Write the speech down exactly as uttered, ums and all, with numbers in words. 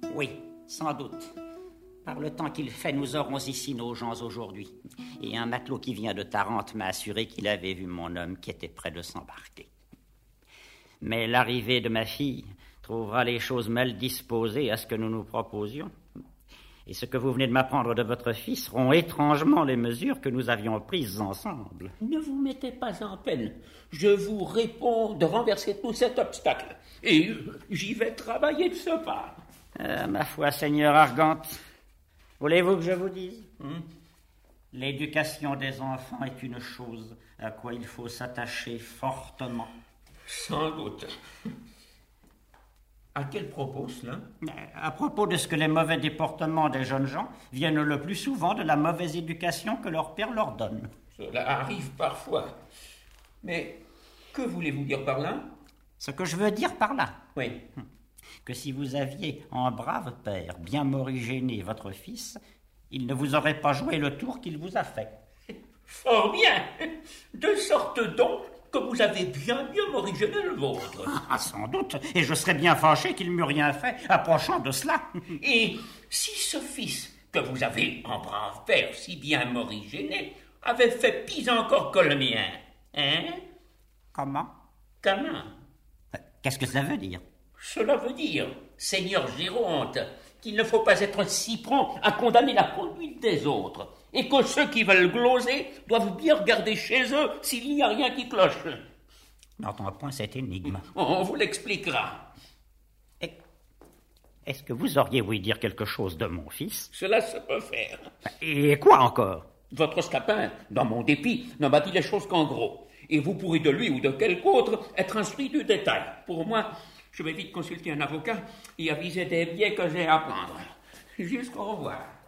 Oui, sans doute. Par le temps qu'il fait, nous aurons ici nos gens aujourd'hui. Et un matelot qui vient de Tarente m'a assuré qu'il avait vu mon homme qui était près de s'embarquer. Mais l'arrivée de ma fille trouvera les choses mal disposées à ce que nous nous proposions. Et ce que vous venez de m'apprendre de votre fils seront étrangement les mesures que nous avions prises ensemble. Ne vous mettez pas en peine. Je vous réponds de renverser tout cet obstacle. Et j'y vais travailler de ce pas. Euh, ma foi, Seigneur Argante, voulez-vous que je vous dise hmm? L'éducation des enfants est une chose à quoi il faut s'attacher fortement. Sans doute. À quel propos, cela? À propos de ce que les mauvais déportements des jeunes gens viennent le plus souvent de la mauvaise éducation que leur père leur donne. Cela arrive parfois. Mais que voulez-vous dire par là? Ce que je veux dire par là, oui, que si vous aviez en brave père bien morigéné votre fils, il ne vous aurait pas joué le tour qu'il vous a fait. Fort bien. De sorte donc que vous avez bien mieux morigéné le vôtre. Ah, sans doute, et je serais bien fâché qu'il m'eût rien fait, approchant de cela. Et si ce fils que vous avez en brave père si bien morigéné avait fait pis encore que le mien, hein? Comment? Comment? Qu'est-ce que cela veut dire? Cela veut dire, Seigneur Géronte, qu'il ne faut pas être si prompt à condamner la conduite des autres, et que ceux qui veulent gloser doivent bien regarder chez eux s'il n'y a rien qui cloche. N'entends point cette énigme. On vous l'expliquera. Et est-ce que vous auriez voulu dire quelque chose de mon fils? Cela se peut faire. Et quoi encore? Votre scapin, dans mon dépit, ne m'a dit les choses qu'en gros. Et vous pourrez de lui ou de quelque autre être instruit du détail. Pour moi, je vais vite consulter un avocat et aviser des biais que j'ai à prendre. Jusqu'au revoir.